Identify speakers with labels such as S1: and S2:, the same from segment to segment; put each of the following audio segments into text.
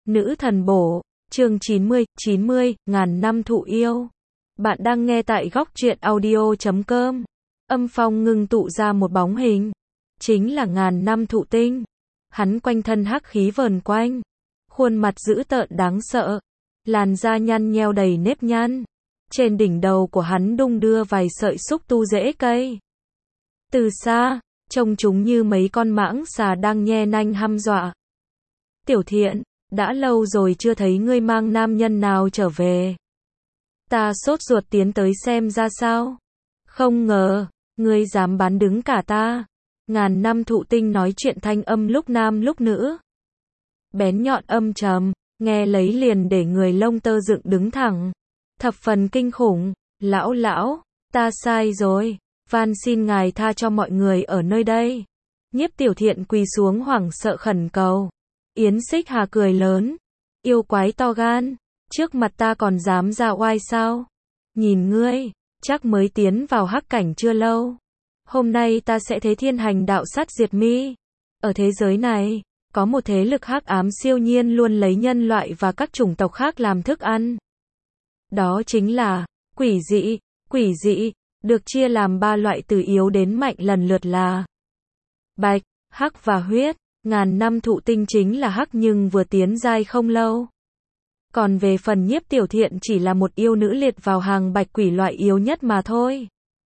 S1: Nữ thần bổ, chương 90, ngàn năm thụ yêu. Bạn đang nghe tại góc truyện audio.com. Âm phong ngưng tụ ra một bóng hình. Chính là ngàn năm thụ tinh. Hắn quanh thân hắc khí vờn quanh. Khuôn mặt dữ tợn đáng sợ. Làn da nhăn nheo đầy nếp nhăn. Trên đỉnh đầu của hắn đung đưa vài sợi xúc tu rễ cây. Từ xa, trông chúng như mấy con mãng xà đang nhe nanh hăm dọa. Tiểu Thiện, đã lâu rồi chưa thấy ngươi mang nam nhân nào trở về. Ta sốt ruột tiến tới xem ra sao. Không ngờ, ngươi dám bán đứng cả ta. Ngàn năm thụ tinh nói chuyện thanh âm lúc nam lúc nữ. Bén nhọn âm trầm, nghe lấy liền để người lông tơ dựng đứng thẳng. Thập phần kinh khủng. Lão, ta sai rồi. Van xin ngài tha cho mọi người ở nơi đây. Nhiếp Tiểu Thiện quỳ xuống hoảng sợ khẩn cầu. Yến Xích Hà cười lớn. Yêu quái to gan. Trước mặt ta còn dám ra oai sao? Nhìn ngươi, chắc mới tiến vào hắc cảnh chưa lâu. Hôm nay ta sẽ thế thiên hành đạo sát diệt mi. Ở thế giới này, có một thế lực hắc ám siêu nhiên luôn lấy nhân loại và các chủng tộc khác làm thức ăn. Đó chính là quỷ dị. Quỷ dị được chia làm 3 loại từ yếu đến mạnh lần lượt là bạch, hắc và huyết. Ngàn năm thụ tinh chính là hắc nhưng vừa tiến giai không lâu. Còn về phần Nhiếp Tiểu Thiện chỉ là một yêu nữ liệt vào hàng bạch quỷ loại yếu nhất mà thôi.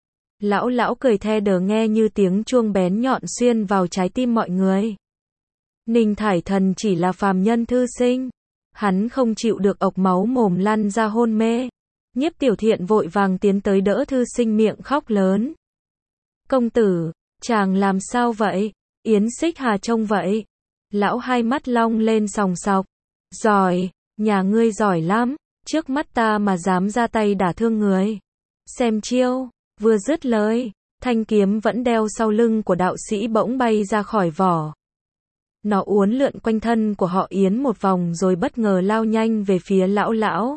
S1: Lão cười the đờ nghe như tiếng chuông bén nhọn xuyên vào trái tim mọi người. Ninh Thải Thần chỉ là phàm nhân thư sinh. Hắn không chịu được ộc máu mồm lăn ra hôn mê. Nhiếp Tiểu Thiện vội vàng tiến tới đỡ thư sinh miệng khóc lớn. Công tử, chàng làm sao vậy? Yến Xích Hà trông vậy. Lão hai mắt long lên sòng sọc. Giỏi, nhà ngươi giỏi lắm. Trước mắt ta mà dám ra tay đả thương người. Xem chiêu. Vừa dứt lời, thanh kiếm vẫn đeo sau lưng của đạo sĩ bỗng bay ra khỏi vỏ. Nó uốn lượn quanh thân của họ Yến một vòng rồi bất ngờ lao nhanh về phía lão.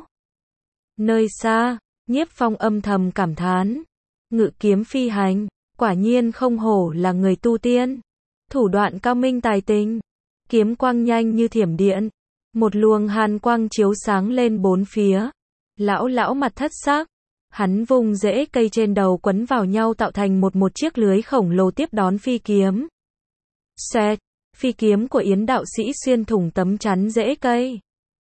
S1: Nơi xa, Nhiếp Phong âm thầm cảm thán. Ngự kiếm phi hành, quả nhiên không hổ là người tu tiên. Thủ đoạn cao minh tài tình. Kiếm quang nhanh như thiểm điện. Một luồng hàn quang chiếu sáng lên bốn phía. Lão mặt thất sắc. Hắn vùng rễ cây trên đầu quấn vào nhau tạo thành một chiếc lưới khổng lồ tiếp đón phi kiếm. Xoẹt, phi kiếm của Yến đạo sĩ xuyên thủng tấm chắn rễ cây.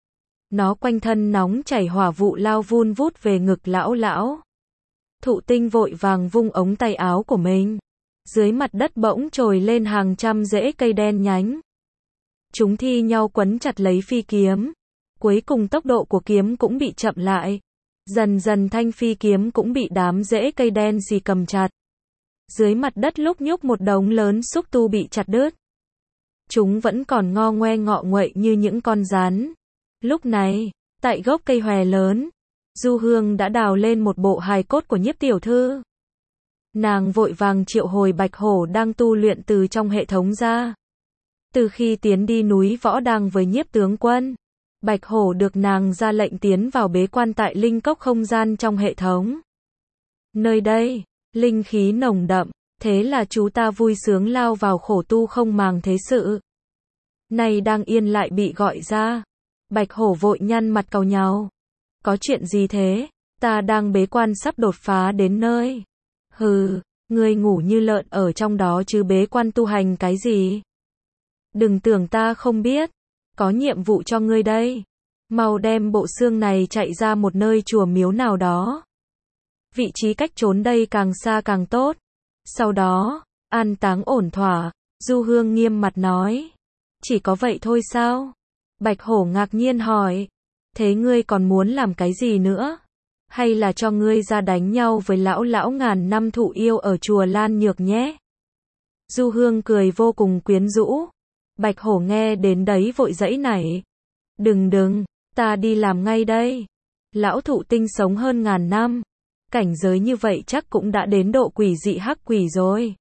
S1: Nó quanh thân nóng chảy hỏa vụ lao vun vút về ngực lão. Thụ tinh vội vàng vung ống tay áo của mình. Dưới mặt đất bỗng trồi lên hàng trăm rễ cây đen nhánh. Chúng thi nhau quấn chặt lấy phi kiếm. Cuối cùng tốc độ của kiếm cũng bị chậm lại. Dần thanh phi kiếm cũng bị đám rễ cây đen xì cầm chặt. Dưới mặt đất lúc nhúc một đống lớn xúc tu bị chặt đứt. Chúng vẫn còn ngo ngoe ngọ nguậy như những con rắn. Lúc này, tại gốc cây hòe lớn, Du Hương đã đào lên một bộ hài cốt của Nhiếp tiểu thư. Nàng vội vàng triệu hồi Bạch Hổ đang tu luyện từ trong hệ thống ra. Từ khi tiến đi núi Võ Đăng với Nhiếp tướng quân, Bạch Hổ được nàng ra lệnh tiến vào bế quan tại linh cốc không gian trong hệ thống. Nơi đây, linh khí nồng đậm, thế là chú ta vui sướng lao vào khổ tu không màng thế sự. Này đang yên lại bị gọi ra. Bạch Hổ vội nhăn mặt cau nhàu. Có chuyện gì thế? Ta đang bế quan sắp đột phá đến nơi. Hừ, ngươi ngủ như lợn ở trong đó chứ bế quan tu hành cái gì? Đừng tưởng ta không biết. Có nhiệm vụ cho ngươi đây. Mau đem bộ xương này chạy ra một nơi chùa miếu nào đó. Vị trí cách trốn đây càng xa càng tốt. Sau đó, an táng ổn thỏa. Du Hương nghiêm mặt nói. Chỉ có vậy thôi sao? Bạch Hổ ngạc nhiên hỏi. Thế ngươi còn muốn làm cái gì nữa? Hay là cho ngươi ra đánh nhau với lão ngàn năm thụ yêu ở chùa Lan Nhược nhé? Du Hương cười vô cùng quyến rũ. Bạch Hổ nghe đến đấy vội giãy nảy. Đừng, ta đi làm ngay đây. Lão thụ tinh sống hơn ngàn năm. Cảnh giới như vậy chắc cũng đã đến độ quỷ dị hắc quỷ rồi.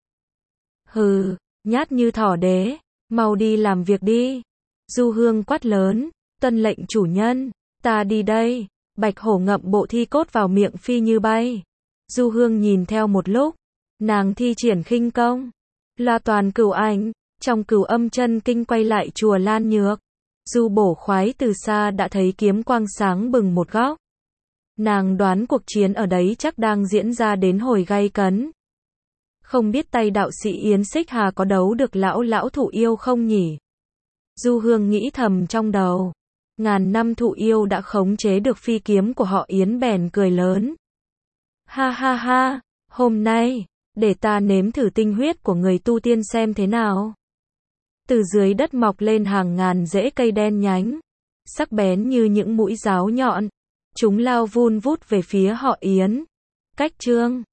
S1: Hừ, nhát như thỏ đế. Mau đi làm việc đi. Du Hương quát lớn. Tuân lệnh chủ nhân. Ta đi đây. Bạch Hổ ngậm bộ thi cốt vào miệng phi như bay. Du Hương nhìn theo một lúc. Nàng thi triển khinh công. Loa toàn cửu ảnh. Trong Cửu Âm Chân Kinh quay lại chùa Lan Nhược. Du bổ khoái từ xa đã thấy kiếm quang sáng bừng một góc. Nàng đoán cuộc chiến ở đấy chắc đang diễn ra đến hồi gay cấn. Không biết tay đạo sĩ Yến Xích Hà có đấu được lão thụ yêu không nhỉ? Du Hương nghĩ thầm trong đầu. Ngàn năm thụ yêu đã khống chế được phi kiếm của họ Yến bèn cười lớn. Ha ha ha, hôm nay, để ta nếm thử tinh huyết của người tu tiên xem thế nào. Từ dưới đất mọc lên hàng ngàn rễ cây đen nhánh, sắc bén như những mũi giáo nhọn. Chúng lao vun vút về phía họ Yến. Cách chương